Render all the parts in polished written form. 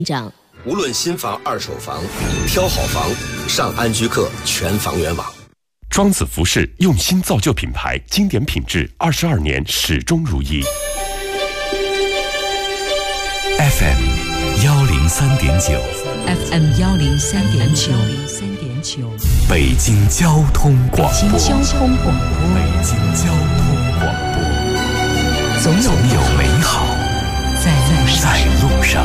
长， 无论新房、二手房，挑好房上安居客全房源网。 庄子服饰用心造就品牌，经典品质22年始终如一。 FM 103.9 FM 103.9， 北京交通广播。 北京交通广播， 北京交通广播，总有美好在路上。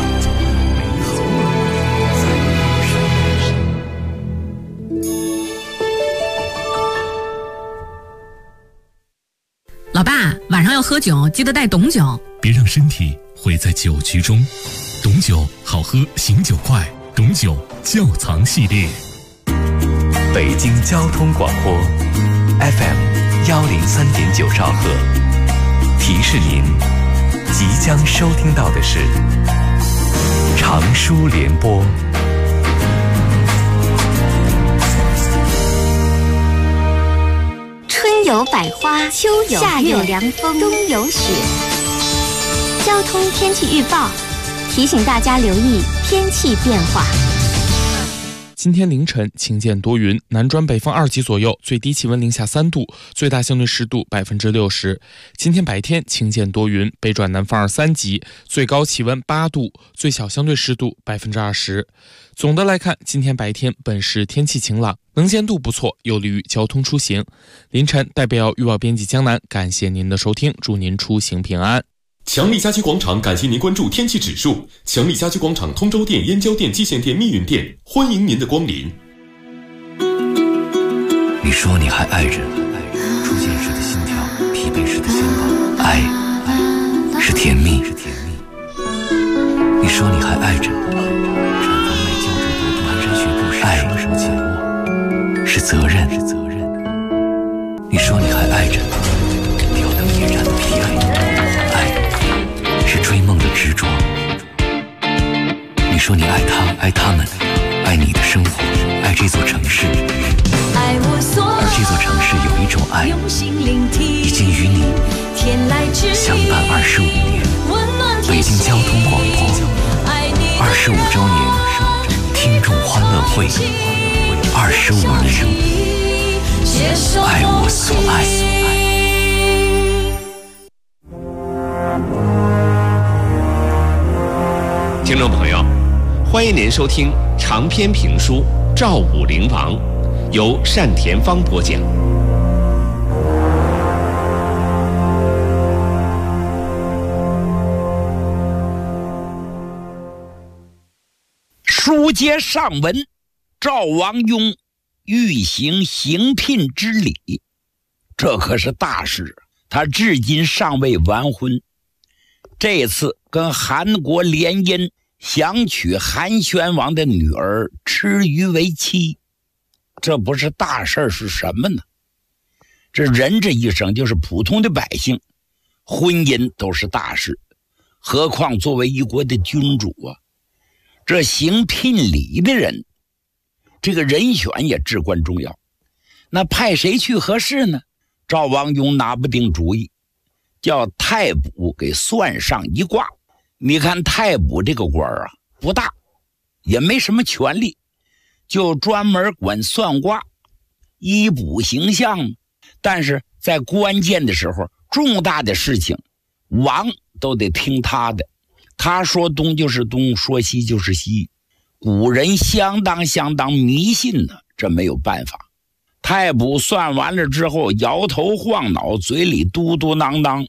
老爸，晚上要喝酒，记得带董酒， 别让身体毁在酒局中。董酒好喝，醒酒快，董酒窖藏系列。 北京交通广播 FM 103.9兆赫，提示您即将收听到的是长舒联播。 春有百花，秋有夏有凉风，冬有雪。交通天气预报提醒大家留意天气变化。 今天凌晨晴间多云，南转北风2级左右，最低气温零下3度，最大相对湿度60%。今天白天晴间多云，北转南风2、3级，最高气温8度，最小相对湿度20%。总的来看，今天白天本市天气晴朗，能见度不错，有利于交通出行。凌晨代表预报编辑江南，感谢您的收听，祝您出行平安。 强力家居广场感谢您关注天气指数。强力家居广场通州店、燕郊店、蓟县店、密云店，欢迎您的光临。 你说你还爱着，初见时的心跳，疲惫时的肩膀，爱是甜蜜。你说你还爱着，产房外胶着的蹒跚学步时，爱什么紧握，是责任。你说你还爱着，吊灯点燃的皮爱是追梦的执着。你说你爱他，爱他们，爱你的生活，爱这座城市。而这座城市有一种爱，已经与你相伴25年。北京交通广播25周年听众欢乐会，25年，爱我所爱。 听众朋友，欢迎您收听长篇评书《赵武灵王》，由单田芳播讲。 书接上文，赵王雍欲行行聘之礼，这可是大事，他至今尚未完婚。这次跟韩国联姻，想娶韩宣王的女儿蚩尤为妻，这不是大事是什么呢？这人这一生就是普通的百姓，婚姻都是大事，何况作为一国的君主啊，这行聘礼的人，这个人选也至关重要。那派谁去合适呢？赵王雍拿不定主意，叫太卜给算上一卦。你看太卜这个官啊，不大，也没什么权力，就专门管算卦、医卜形象。但是在关键的时候，重大的事情，王都得听他的。他说东就是东，说西就是西。古人相当迷信呢，这没有办法。太卜算完了之后，摇头晃脑，嘴里嘟嘟囔囔：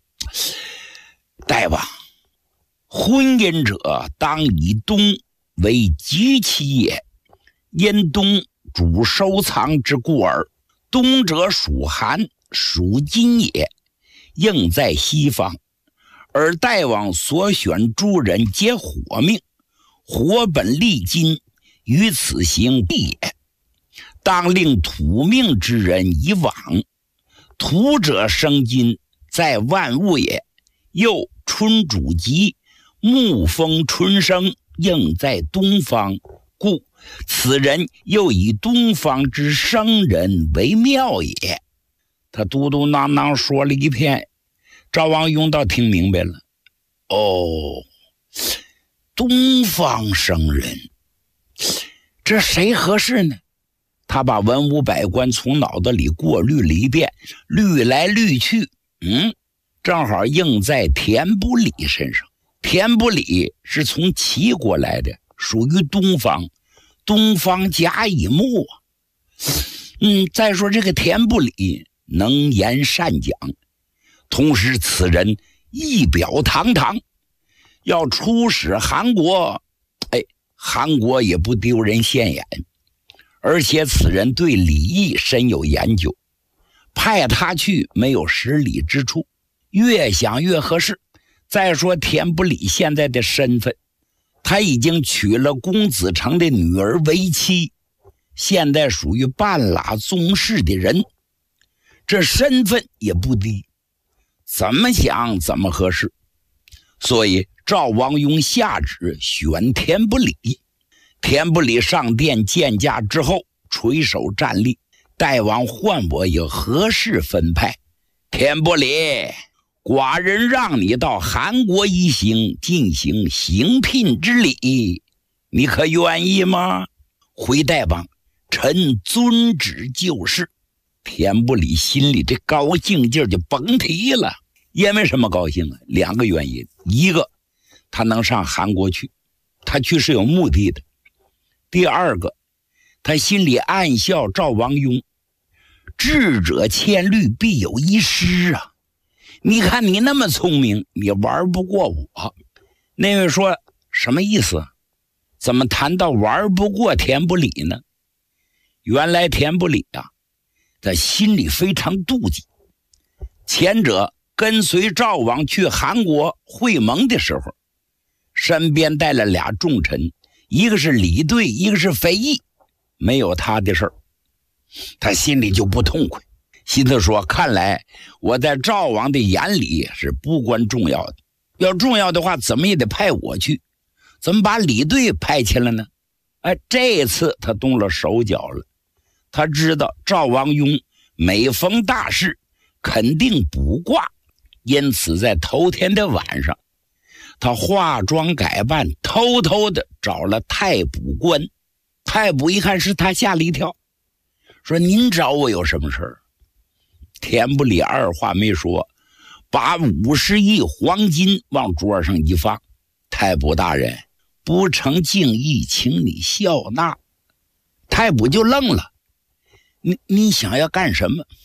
大王，婚姻者当以冬为吉期也，因冬主收藏之故耳。冬者属寒，属金也，应在西方。而大王所选诸人皆火命，火本利金，于此行必也。当令土命之人以往，土者生金，在万物也。又春主吉，木风春生，应在东方，故此人又以东方之生人为妙也。他嘟嘟囔囔说了一片，赵王雍倒听明白了。 东方圣人，这谁合适呢？他把文武百官从脑子里过滤了一遍，滤来滤去，正好应在田不里身上。田不里是从齐国来的，属于东方，东方甲乙木啊。再说这个田不里能言善讲，同时此人仪表堂堂，要出使韩国，韩国也不丢人现眼。而且此人对礼义深有研究，派他去没有失礼之处，越想越合适。再说田不里现在的身份，他已经娶了公子成的女儿为妻，现在属于半拉宗室的人，这身份也不低，怎么想怎么合适。所以赵王雍下旨选田不里。田不里上殿见驾之后，垂手站立，大王唤我有何事分派？田不里，寡人让你到韩国一行进行行聘之礼，你可愿意吗？回大王，臣遵旨就是。田不里心里这高兴劲儿就甭提了。因为什么高兴啊？两个原因，一个他能上韩国去，他去是有目的的。第二个，他心里暗笑赵王雍，智者千虑必有一失啊！你看你那么聪明，你玩不过我。那位说什么意思？怎么谈到玩不过田不里呢？原来田不里啊，他心里非常妒忌。前者跟随赵王去韩国会盟的时候，身边带了俩重臣，一个是李队，一个是肥义，没有他的事儿，他心里就不痛快，心思说，看来我在赵王的眼里是不关重要的，要重要的话怎么也得派我去，怎么把李队派去了呢？这次他动了手脚了，他知道赵王雍每逢大事肯定卜卦，因此在头天的晚上，他化妆改扮，偷偷的找了太卜官。太卜一看是他，吓了一跳，说您找我有什么事儿？田不里二话没说，把50亿黄金往桌上一放，太卜大人，不成敬意，请你笑纳。太卜就愣了，你想要干什么？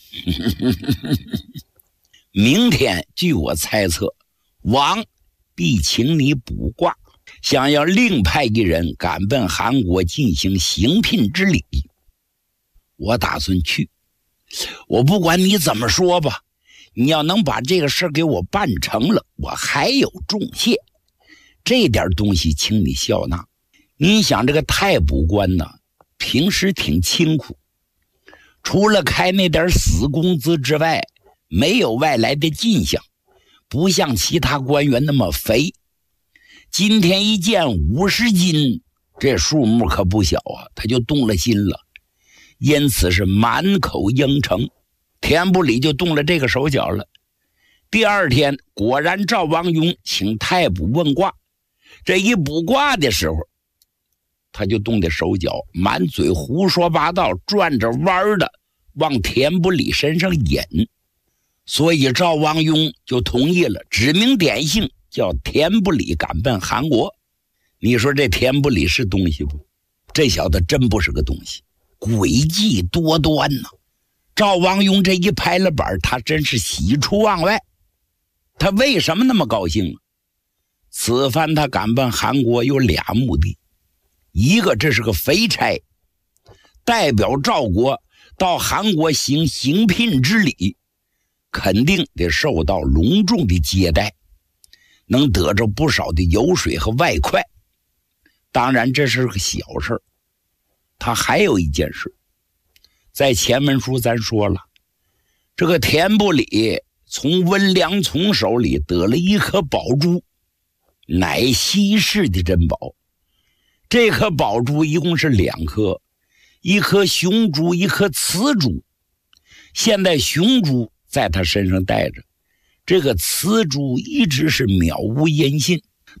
明天据我猜测，王必请你卜卦，想要另派一人赶奔韩国进行行聘之礼。我打算去，我不管你怎么说吧，你要能把这个事给我办成了，我还有重谢，这点东西请你笑纳。你想这个太卜官呢，平时挺清苦，除了开那点死工资之外，没有外来的进项，不像其他官员那么肥。今天一见50斤，这数目可不小啊，他就动了心了，因此是满口应承。田不里就动了这个手脚了。第二天果然赵王雍请太卜问卦，这一卜卦的时候，他就动的手脚，满嘴胡说八道，转着弯的往田不里身上引。所以赵王雍就同意了，指名点姓叫田不里赶奔韩国。你说这田不里是东西不？这小子真不是个东西，诡计多端呢。赵王雍这一拍了板，他真是喜出望外。他为什么那么高兴？此番他赶奔韩国有俩目的，一个这是个肥差，代表赵国到韩国行行聘之礼，肯定得受到隆重的接待，能得着不少的油水和外快。当然这是个小事，他还有一件事，在前文书咱说了，这个田不里从温良从手里得了一颗宝珠，乃稀世的珍宝。这颗宝珠一共是2颗，一颗雄珠，一颗雌珠。现在雄珠在他身上带着，这个雌珠一直是渺无音信。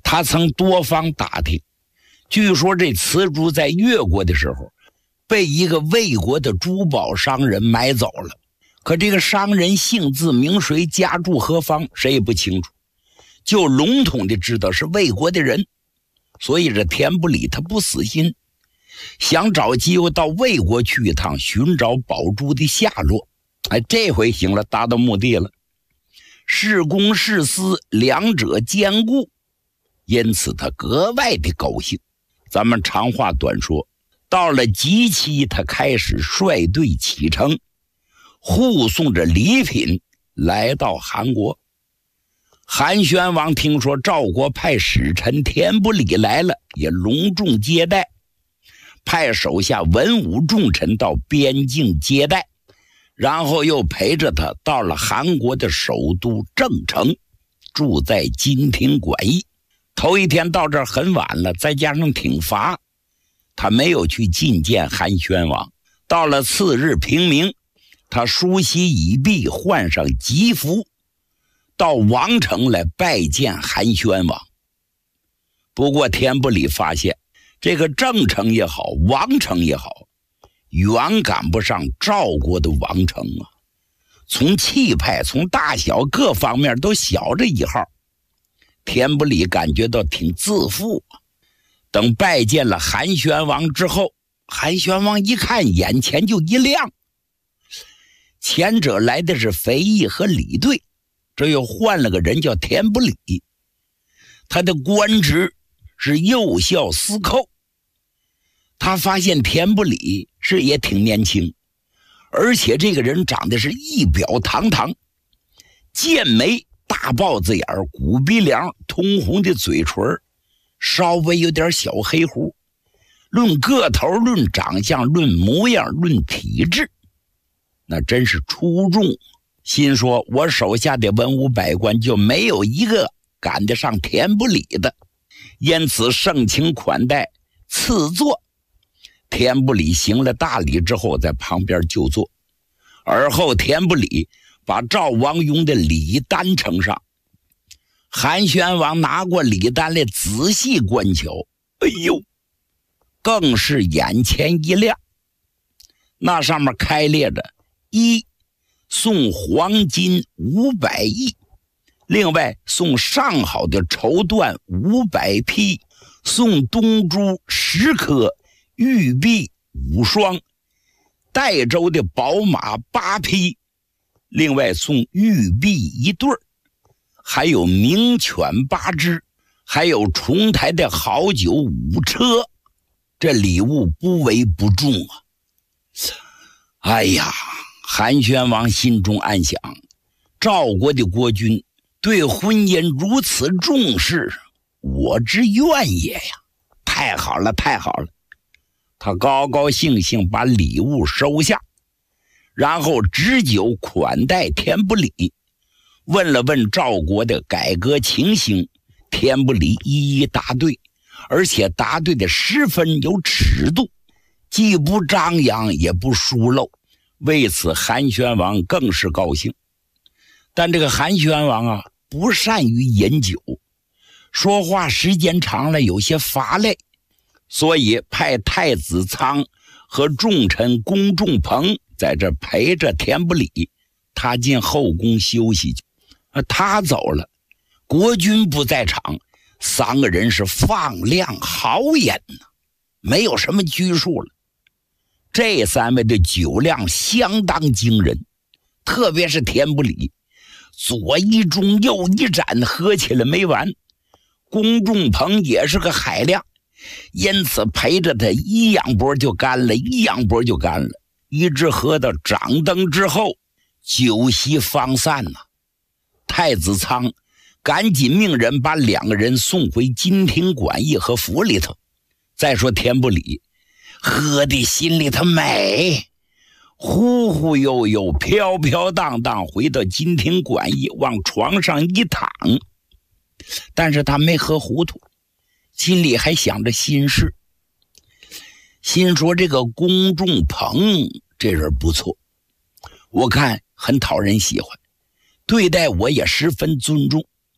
他曾多方打听，据说这瓷珠在越国的时候被一个魏国的珠宝商人买走了，可这个商人姓字名谁，家住何方，谁也不清楚，就笼统的知道是魏国的人。所以这田不里他不死心，想找机会到魏国去一趟，寻找宝珠的下落。这回行了，达到目的了，是公是私两者兼顾，因此他格外的高兴。咱们长话短说，到了吉期，他开始率队启程，护送着礼品来到韩国。韩宣王听说赵国派使臣田不里来了，也隆重接待，派手下文武重臣到边境接待，然后又陪着他到了韩国的首都郑城，住在金庭馆驿。头一天到这儿很晚了，再加上挺乏，他没有去觐见韩宣王。到了次日平明，他梳洗已毕，换上吉服，到王城来拜见韩宣王。不过田不里发现，这个郑城也好，王城也好，远赶不上赵国的王城啊，从气派，从大小各方面都小着一号。田不里感觉到挺自负啊。等拜见了韩宣王之后，韩宣王一看，眼前就一亮。前者来的是肥义和李队，这又换了个人叫田不里，他的官职是右校司寇。他发现田不里是也挺年轻，而且这个人长得是仪表堂堂，剑眉，大豹子眼，鼓鼻梁，通红的嘴唇，稍微有点小黑胡。论个头，论长相，论模样，论体质，那真是出众。心说我手下的文武百官就没有一个赶得上田不里的，因此盛情款待，赐座。田不里行了大礼之后，在旁边就坐。而后田不里把赵王雍的礼单呈上，韩宣王拿过礼单来仔细观瞧，哎呦，更是眼前一亮。那上面开列着：一，送黄金500亿，另外送上好的绸缎500匹，送东珠10颗，玉璧5双，代州的宝马8匹，另外送玉璧1对，还有名犬8只，还有重台的好酒5车。这礼物不为不重啊！哎呀，韩宣王心中暗想，赵国的国君对婚姻如此重视，我之愿也呀！太好了，太好了！他高高兴兴把礼物收下，然后置酒款待田不里，问了问赵国的改革情形，田不里一一答对，而且答对的十分有尺度，既不张扬也不疏漏。为此韩宣王更是高兴。但这个韩宣王啊，不善于饮酒，说话时间长了有些乏累，所以派太子仓和重臣公仲朋在这陪着田不里，他进后宫休息去。他走了，国君不在场，三个人是放量豪饮呢，没有什么拘束了。这三位的酒量相当惊人，特别是田不里，左一盅右一盏，喝起来没完。公仲朋也是个海量，因此陪着他一仰脖就干了，一仰脖就干了，一直喝到掌灯之后，酒席方散呐。太子仓赶紧命人把两个人送回金庭馆驿和府里头。再说田不里喝的心里头美，忽忽悠悠，飘飘荡荡回到金庭馆驿，往床上一躺。但是他没喝糊涂，心里还想着心事，心说这个公仲朋这人不错，我看很讨人喜欢，对待我也十分尊重，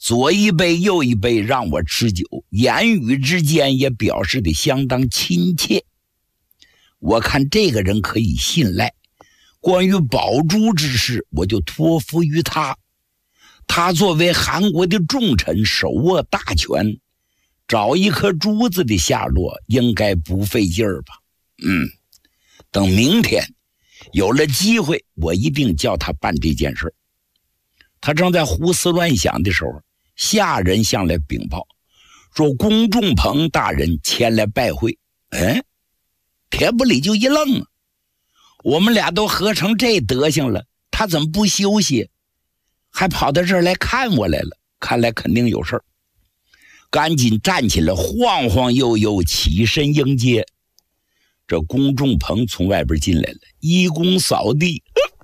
左一杯右一杯让我吃酒，言语之间也表示的相当亲切。我看这个人可以信赖，关于宝珠之事，我就托付于他。他作为韩国的重臣，手握大权，找一颗珠子的下落应该不费劲儿吧？等明天有了机会，我一定叫他办这件事。他正在胡思乱想的时候，下人向来禀报说龚仲鹏大人前来拜会。田不里就一愣啊，我们俩都喝成这德行了，他怎么不休息，还跑到这儿来看我来了？看来肯定有事儿，赶紧站起来，晃晃悠悠起身迎接。这龚仲鹏从外边进来了，一躬扫地。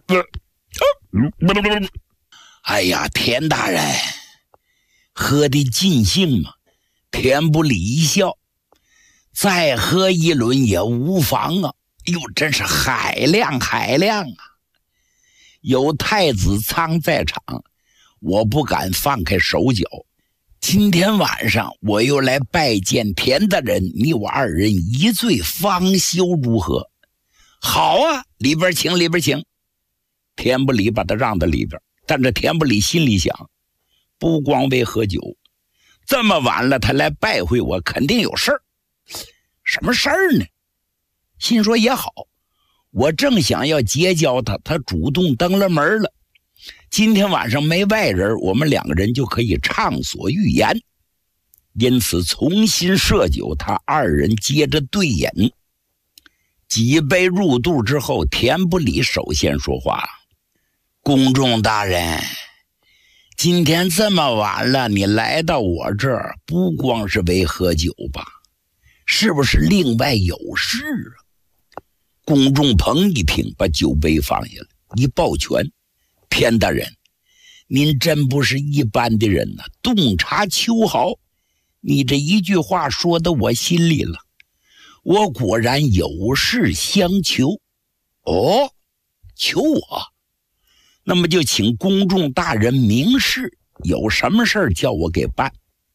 哎呀，田大人，喝得尽兴嘛。田不里一笑，再喝一轮也无妨啊。哟，真是海量海量啊！有太子仓在场，我不敢放开手脚。今天晚上我又来拜见田大人，你我二人一醉方休，如何？好啊，里边请，里边请。田不里把他让到里边，但这田不里心里想，不光为喝酒，这么晚了他来拜会我，肯定有事儿。什么事儿呢？心说也好，我正想要结交他，他主动登了门了。今天晚上没外人，我们两个人就可以畅所欲言。因此重新设酒，他二人接着对饮。几杯入肚之后，田不里首先说话：公仲大人，今天这么晚了，你来到我这儿，不光是为喝酒吧？是不是另外有事啊？龚仲鹏一听，把酒杯放下了，一抱拳：田大人，您真不是一般的人呐，洞察秋毫。你这一句话说到我心里了，我果然有事相求。哦，求我？那么就请公众大人明示，有什么事儿叫我给办。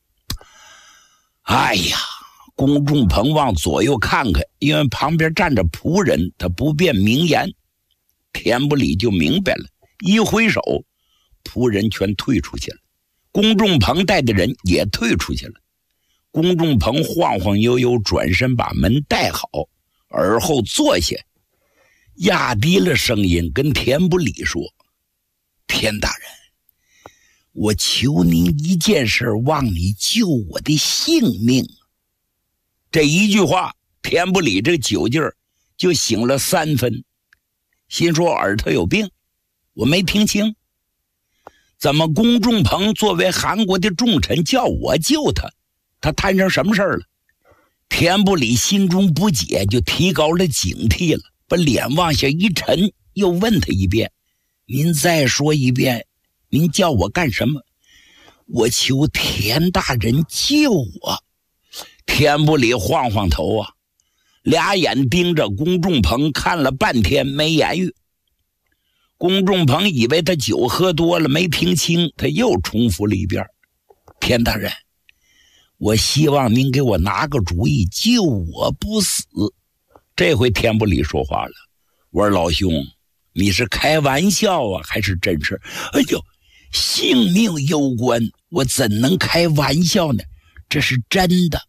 哎呀，公众鹏往左右看看，因为旁边站着仆人，他不便明言。田不里就明白了，一挥手，仆人全退出去了，公众鹏带的人也退出去了。公众鹏晃晃悠悠转身把门带好，而后坐下，压低了声音跟田不里说：田大人，我求您一件事，望你救我的性命。这一句话，田不里这个酒劲儿就醒了3分，心说耳朵有病，我没听清，怎么公仲鹏作为韩国的重臣叫我救他，他摊上什么事儿了？田不里心中不解，就提高了警惕了，把脸往下一沉，又问他一遍：您再说一遍，您叫我干什么？我求田大人救我。田不里晃晃头啊，俩眼盯着公仲鹏看了半天没言语。公仲鹏以为他酒喝多了没听清，他又重复了一遍：田大人，我希望您给我拿个主意，救我不死。这回田不里说话了：我说老兄，你是开玩笑啊还是真事？哎呦，性命攸关，我怎能开玩笑呢？这是真的。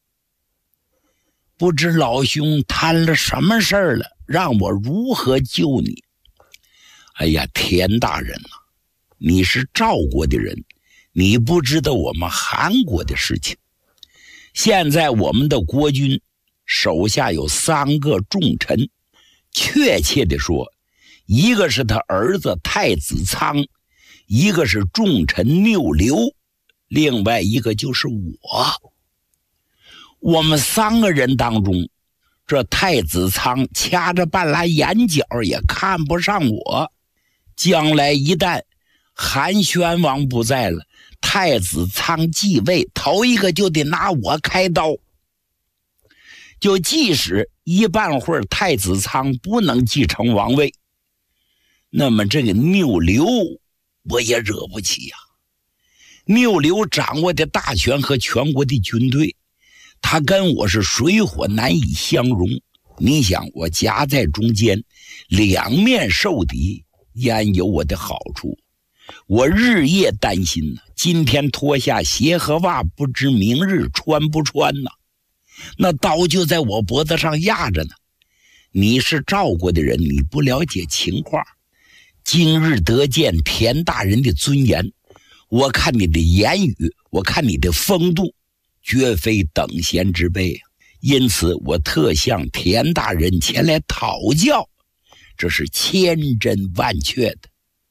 不知老兄摊了什么事儿了，让我如何救你？哎呀，田大人啊，你是赵国的人，你不知道我们韩国的事情。现在我们的国君手下有3个重臣，确切的说，一个是他儿子太子仓，一个是重臣拗留，另外一个就是我。我们3个人当中，这太子仓掐着半拉眼角也看不上我。将来一旦韩宣王不在了，太子仓继位，头一个就得拿我开刀。就即使一半会儿太子仓不能继承王位，那么这个拗留我也惹不起呀。 缪刘掌握的大权和全国的军队，他跟我是水火难以相容。你想，我夹在中间，两面受敌，焉有我的好处？我日夜担心呢，今天脱下鞋和袜，不知明日穿不穿呢？那刀就在我脖子上压着呢。你是赵国的人，你不了解情况。今日得见田大人的尊严，我看你的言语，我看你的风度，绝非等闲之辈啊。因此我特向田大人前来讨教，这是千真万确的。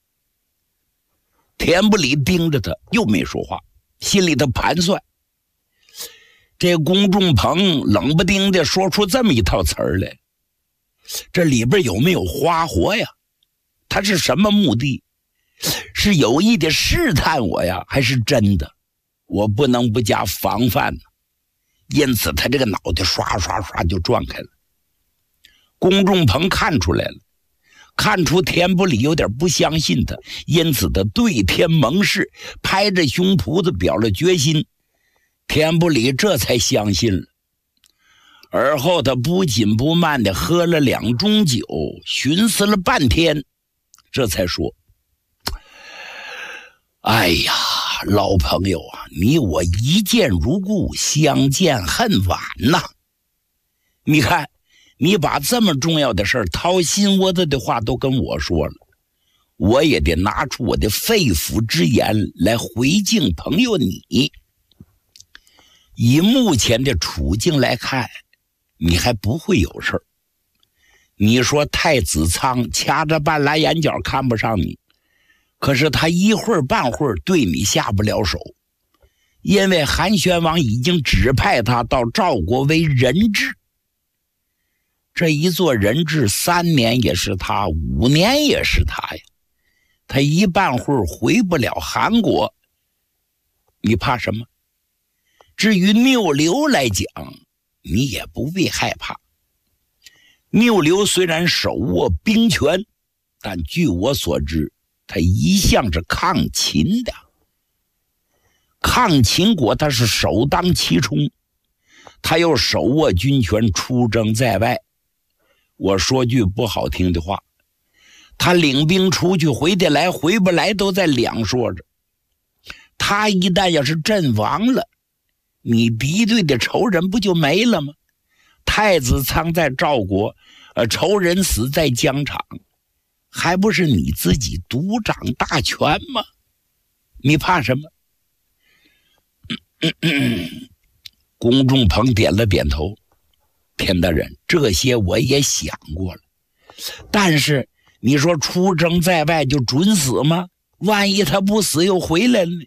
田不里盯着他，又没说话，心里头盘算，这龚仲鹏冷不丁的说出这么一套词儿来，这里边有没有花活呀？他是什么目的？是有意的试探我呀，还是真的？我不能不加防范呢。因此他这个脑袋刷刷刷就转开了。龚仲鹏看出来了，看出田不里有点不相信他，因此他对天盟誓，拍着胸脯子表了决心。田不里这才相信了。而后他不紧不慢地喝了2盅酒，寻思了半天，这才说：哎呀，老朋友啊，你我一见如故，相见恨晚呐。你看，你把这么重要的事儿，掏心窝子的话都跟我说了，我也得拿出我的肺腑之言来回敬朋友你。以目前的处境来看，你还不会有事儿。你说太子仓掐着半拉眼角看不上你，可是他一会儿半会儿对你下不了手，因为韩宣王已经指派他到赵国为人质。这一做人质3年也是他，5年也是他呀。他一半会儿回不了韩国，你怕什么？至于缪刘来讲，你也不必害怕。缪刘虽然手握兵权，但据我所知，他一向是抗秦的。抗秦国他是首当其冲，他又手握军权，出征在外。我说句不好听的话，他领兵出去回得来回不来都在两说着。他一旦要是阵亡了，你敌对的仇人不就没了吗？太子仓在赵国，仇人死在疆场，还不是你自己独掌大权吗？你怕什么？龚仲鹏点了点头。田大人，这些我也想过了，但是你说出征在外就准死吗？万一他不死又回来了呢？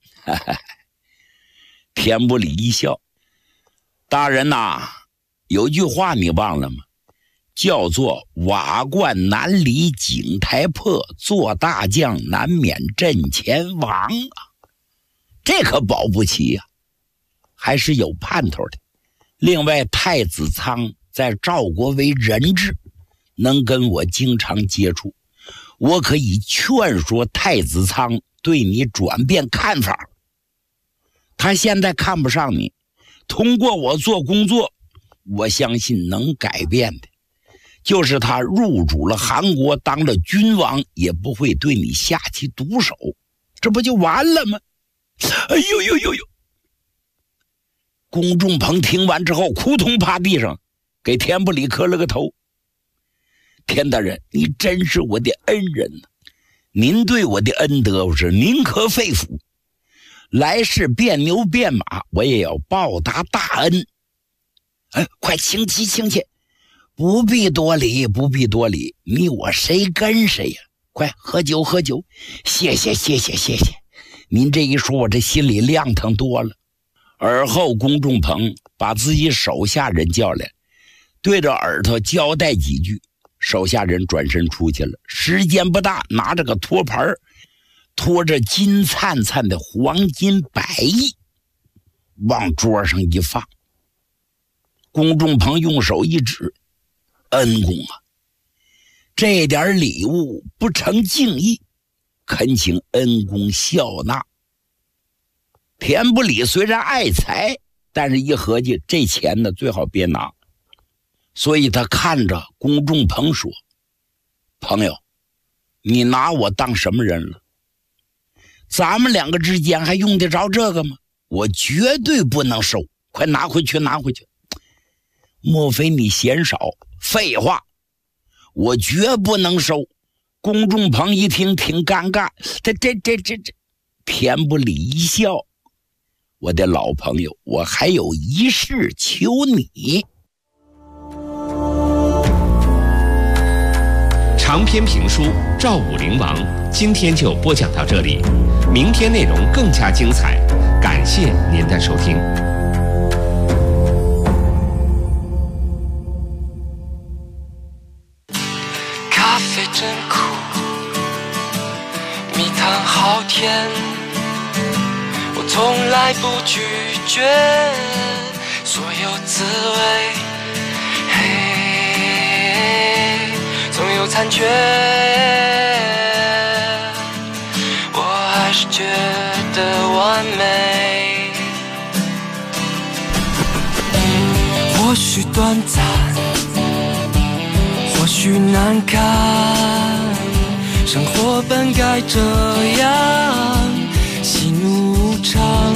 田不里一笑，大人呐，有句话你忘了吗？叫做瓦罐难离井台破，做大将难免阵前亡啊。这可保不齐呀，还是有盼头的。另外，太子仓在赵国为人质，能跟我经常接触，我可以劝说太子仓对你转变看法。他现在看不上你，通过我做工作，我相信能改变的。就是他入主了韩国，当了君王，也不会对你下起毒手，这不就完了吗？哎呦呦呦呦！龚仲鹏听完之后，扑通趴地上，给田不里磕了个头。田大人，你真是我的恩人呐！您对我的恩德，我是宁可肺腑。来世变牛变马，我也要报答大恩。哎，快请起，请起！不必多礼，不必多礼，你我谁跟谁呀？快喝酒，喝酒！谢谢，谢谢，谢谢！您这一说，我这心里亮堂多了。而后，龚仲鹏把自己手下人叫来，对着耳朵交代几句，手下人转身出去了。时间不大，拿着个托盘，托着金灿灿的黄金100亿，往桌上一放。龚仲鹏用手一指：“恩公啊，这点礼物不成敬意，恳请恩公笑纳。” 田不理虽然爱财，但是一合计这钱呢最好别拿，所以他看着龚仲鹏说：“朋友，你拿我当什么人了？咱们两个之间还用得着这个吗？我绝对不能收，快拿回去，拿回去。莫非你嫌少？废话，我绝不能收。”龚仲鹏一听挺尴尬，这田不理一笑：“我的老朋友，我还有一事求你。” 长篇评书《赵武灵王》今天就播讲到这里，明天内容更加精彩，感谢您的收听。 咖啡真苦，蜜糖好甜，我从来不拒绝所有滋味，嘿，总有残缺，我还是觉得完美。或许短暂，或许难堪，生活本该这样，喜怒无常，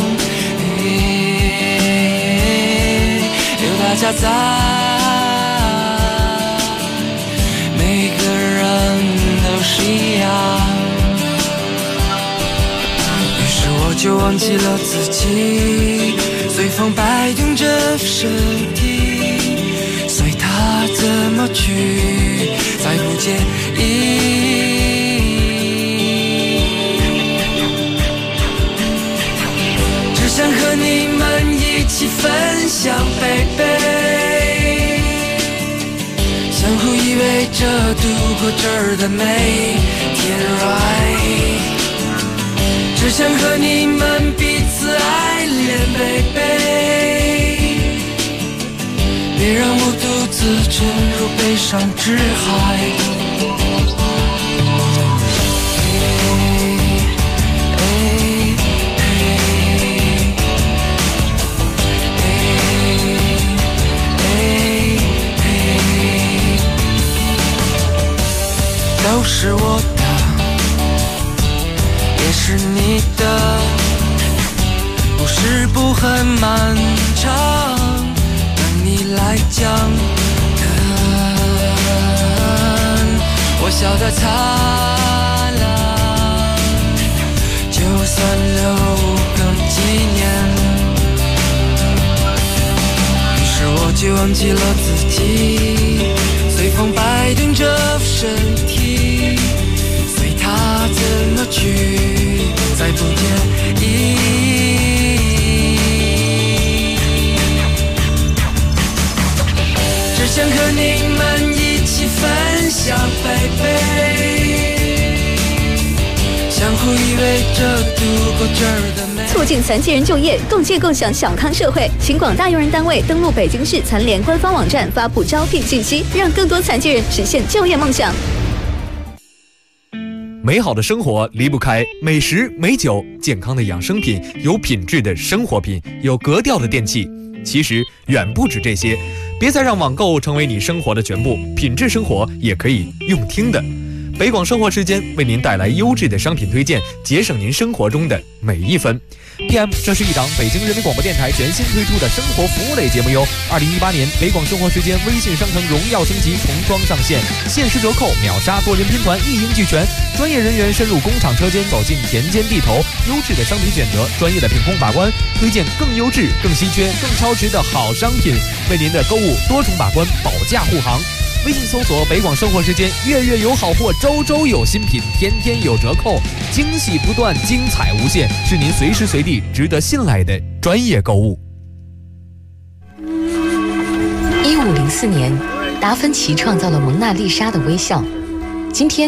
有大家在，每个人都是一样。于是我就忘记了自己，随风摆动着身体，随他怎么去，再不介意。只想和你们一起分享贝贝，相互依偎着度过这儿的每天 right。只想和你们彼此爱恋贝贝，别让我独自沉入悲伤之海。都是我的，也是你的，故事不很漫长，等你来讲。我笑得灿烂，就算留个纪念。于是我就忘记了自己，随风摆动着身体，随他怎么去，再不介意。只想和你们一起分享贝贝，相互依偎着度过这儿的美。 促进残疾人就业，共建共享小康社会，请广大用人单位登录北京市残联官方网站发布招聘信息，让更多残疾人实现就业梦想。 美好的生活离不开美食美酒，健康的养生品，有品质的生活品，有格调的电器。其实远不止这些，别再让网购成为你生活的全部，品质生活也可以用听的。北广生活时间为您带来优质的商品推荐，节省您生活中的每一分。PM， 这是一档北京人民广播电台全新推出的生活服务类节目哟。2018年北广生活时间微信商城荣耀升级重装上线，限时折扣，秒杀多人拼团，一应俱全。专业人员深入工厂车间，走进田间地头，优质的商品选择，专业的品控把关，推荐更优质、更稀缺、更超值的好商品，为您的购物多重把关，保驾护航。微信搜索北广生活时间，月月有好货，周周有新品，天天有折扣，惊喜不断，精彩无限，是您随时随地值得信赖的专业购物。 1504年，达芬奇创造了蒙娜丽莎的微笑。今天